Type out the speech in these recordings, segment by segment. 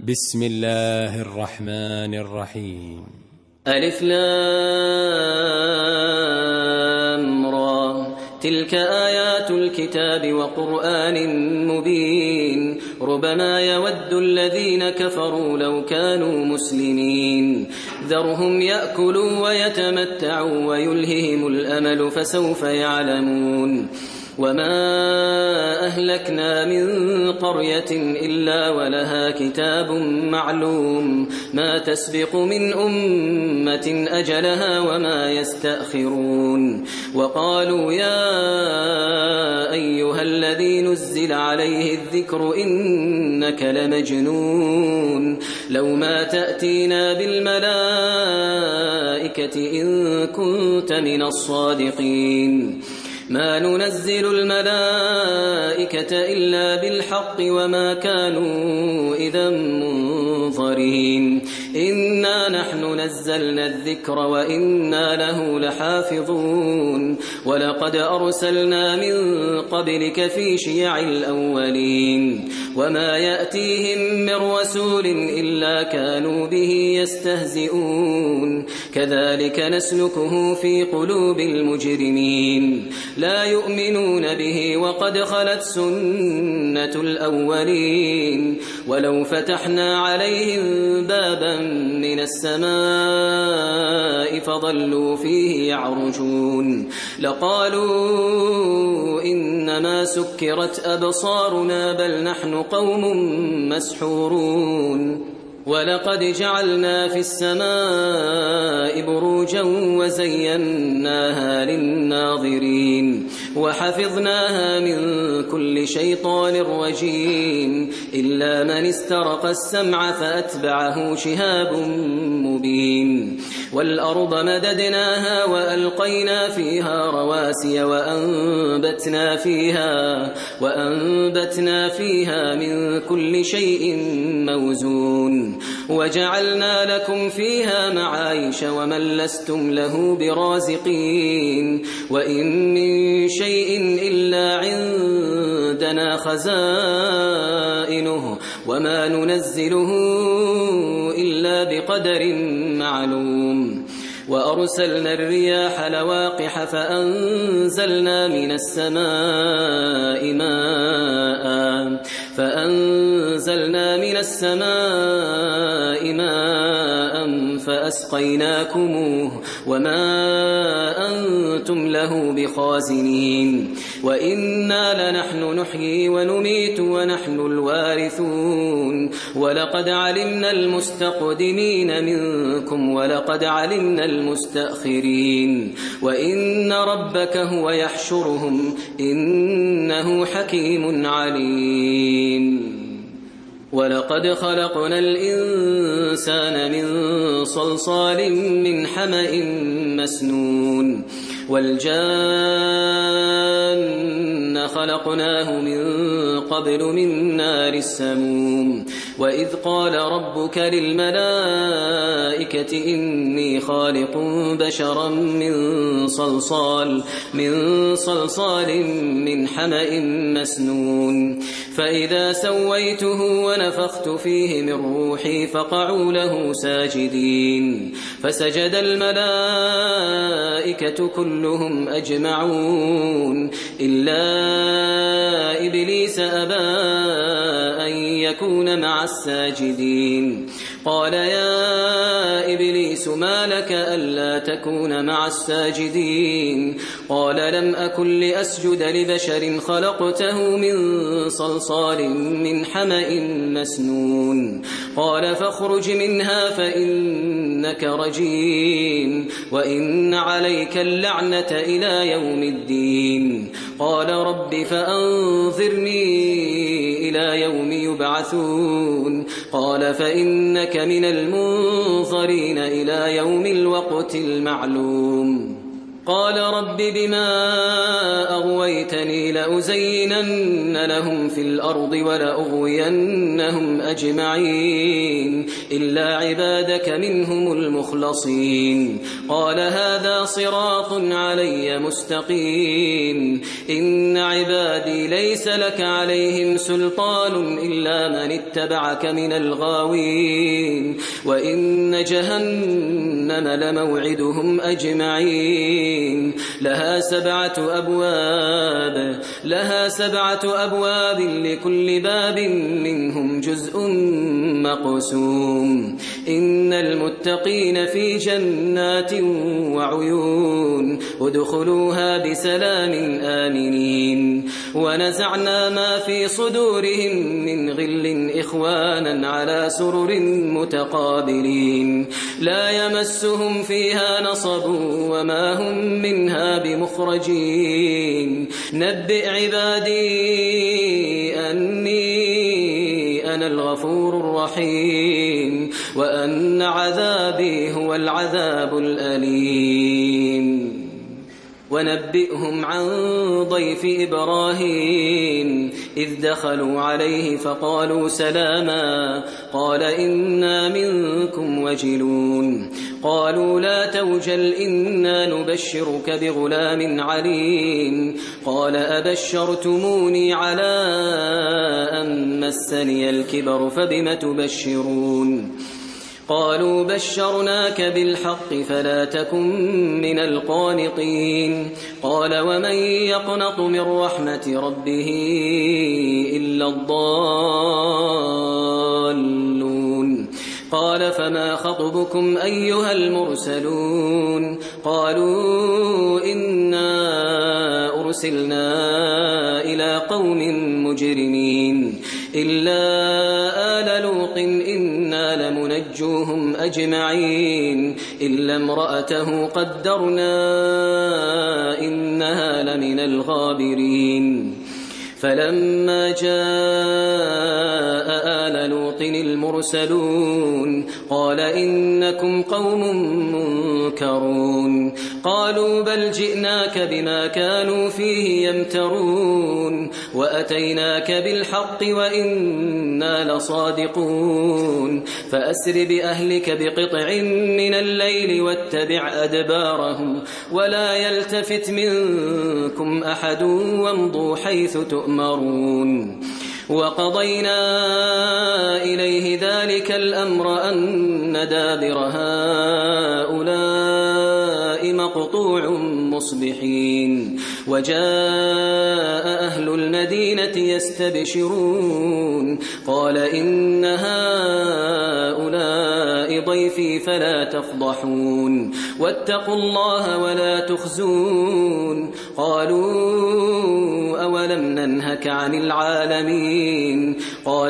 بسم الله الرحمن الرحيم. ألف لام را تلك آيات الكتاب وقرآن مبين ربما يود الذين كفروا لو كانوا مسلمين ذرهم يأكلوا ويتمتعوا ويلههم الأمل فسوف يعلمون وما أهلكنا من قرية إلا ولها كتاب معلوم ما تسبق من أمة أجلها وما يستأخرون وقالوا يا أيها الذي نزل عليه الذكر إنك لمجنون لو ما تأتينا بالملائكة إن كنت من الصادقين ما ننزل الملائكة إلا بالحق وما كانوا إذا منظرين إنا نحن نزلنا الذكر وإنا له لحافظون ولقد أرسلنا من قبلك في شيع الأولين وما يأتيهم من رسول إلا كانوا به يستهزئون كذلك نسلكه في قلوب المجرمين لا يؤمنون به وقد خلت سنة الأولين ولو فتحنا عليهم بابا من السماء فظلوا فيه يعرجون لقالوا إنما سكرت أبصارنا بل نحن قوم مسحورون ولقد جعلنا في السماء بروجا وزيناها للناظرين وحفظناها من كل شيطان رجيم إلا من استرق السمع فأتبعه شهاب مبين والأرض مددناها وألقينا فيها رواسي وأنبتنا فيها من كل شيء موزون وجعلنا لكم فيها معايش ومن لستم له برازقين وإن من شيء إلا عندنا خزائنه وما ننزله إلا بقدر معلوم وأرسلنا الرياح لواقح فأنزلنا من السماء ماء فأسقيناكموه وما أنتم له بخازنين وإنا لنحن نحيي ونميت ونحن الوارثون ولقد علمنا المستقدمين منكم ولقد علمنا المستأخرين وإن ربك هو يحشرهم إنه حكيم عليم ولقد خلقنا الإنسان من صلصال من حمأ مسنون والجان خلقناه من قبل من نار السموم وإذ قال ربك للملائكة إني خالق بشرا من صلصال من حمأ مسنون فإذا سويته ونفخت فيه من روحي فقعوا له ساجدين فسجد الملائكة كلهم أجمعون إلا إبليس أبى أن يكون مع الساجدين قال يا إبليس ما لك ألا تكون مع الساجدين قال لم أكن لأسجد لبشر خلقته من صلصال من حمأ مسنون قال فاخرج منها فإنك رجيم وإن عليك اللعنة إلى يوم الدين قال رب فأنظرني إلى يوم يبعثون قال فإنك من المنظرين إلى يوم الوقت المعلوم قال رب بما أغويتني لأزينن لهم في الأرض ولأغوينهم أجمعين إلا عبادك منهم المخلصين قال هذا صراط علي مستقيم إن عبادي ليس لك عليهم سلطان إلا من اتبعك من الغاوين وإن جهنم لموعدهم أجمعين لها 7 أبواب لكل باب منهم جزء مقسوم إن المتقين في جنات وعيون ادخلوها بسلام آمنين ونزعنا ما في صدورهم من غل إخوانا على سرر متقابلين لا يمسهم فيها نصب وما هم منها بمخرجين نبئ عبادي أني أنا الغفور الرحيم وأن عذابي هو العذاب الأليم ونبئهم عن ضيف إبراهيم إذ دخلوا عليه فقالوا سلاما قال إنا منكم وجلون قالوا لا توجل إنا نبشرك بغلام عليم قال أبشرتموني على أن مسني الكبر فبم تبشرون قالوا بشرناك بالحق فلا تكن من القانطين قال ومن يقنط من رحمة ربه إلا الضالون قال فما خطبكم أيها المرسلون قالوا إنا أرسلنا إلى قوم مجرمين إلا آل لوط إنا لمنجوهم أجمعين إلا امرأته قدرنا إنها لمن الغابرين فلما جاء آل لوط المرسلون قال إنكم قوم منكرون قالوا بل جئناك بما كانوا فيه يمترون وأتيناك بالحق وإنا لصادقون فأسر بأهلك بقطع من الليل واتبع أدبارهم ولا يلتفت منكم أحد وامضوا حيث تؤمرون وقضينا إليه ذلك الأمر أن دابر هؤلاء مقطوع مصبحين وجاء أهل المدينة يستبشرون قال إن هؤلاء ضيفي فلا تفضحون واتقوا الله ولا تخزون قالوا أولم ننهك عن العالمين قال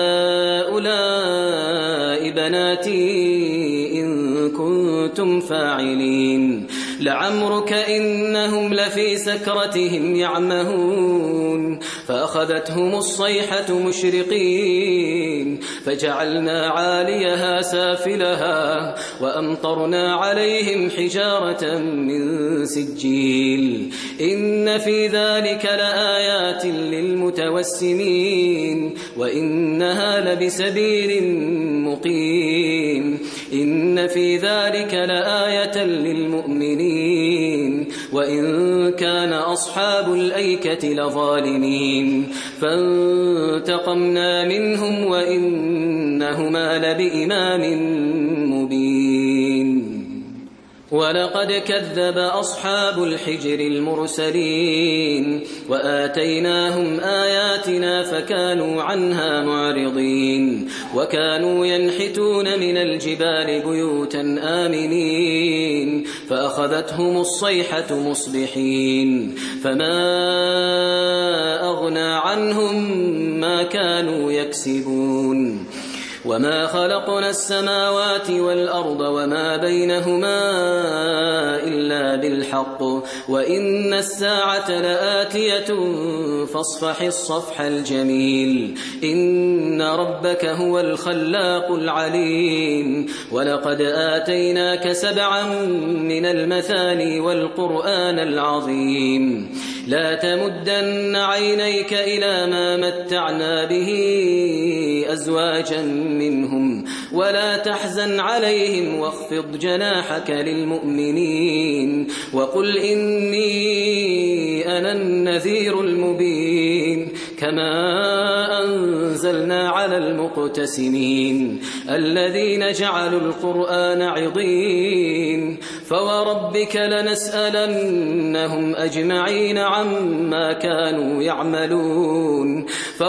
هؤلاء بناتي إن كنتم فاعلين لعمرك إنهم لفي سكرتهم يعمهون فأخذتهم الصيحة مشرقين فجعلنا عاليها سافلها وأمطرنا عليهم حجارة من سجيل إن في ذلك لآيات للمتوسمين وإنها لبسبيل مقيم إن في ذلك لآية للمؤمنين وإن كان أصحاب الأيكة لظالمين فانتقمنا منهم وإنهما لبإمام مبين ولقد كذب أصحاب الحجر المرسلين وآتيناهم آياتنا فكانوا عنها معرضين وكانوا ينحتون من الجبال بيوتا آمنين فأخذتهم الصيحة مصبحين فما أغنى عنهم ما كانوا يكسبون وما خلقنا السماوات والأرض وما بينهما إلا بالحق وإن الساعة لآتية فاصفح الصفح الجميل إن ربك هو الخلاق العليم ولقد آتيناك 7 من المثاني والقرآن العظيم لا تمدن عينيك إلى ما متعنا به أزواجا منهم ولا تحزن عليهم واخفض جناحك للمؤمنين وقل إني أنا النذير المبين كما أنزلنا على المقتسمين الذين جعلوا القرآن عضين فوربك لنسألنهم أجمعين عما كانوا يعملون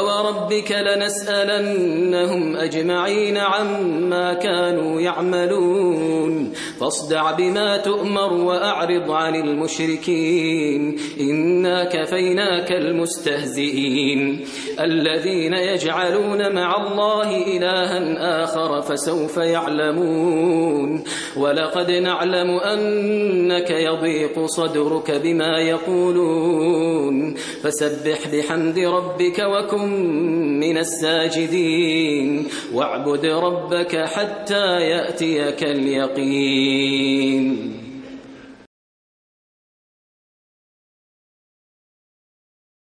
فاصدع بما تؤمر وأعرض عن المشركين إنا كفيناك المستهزئين الذين يجعلون مع الله إلها آخر فسوف يعلمون ولقد نعلم أنك يضيق صدرك بما يقولون فسبح بحمد ربك وكن من الساجدين واعبد ربك حتى يأتيك اليقين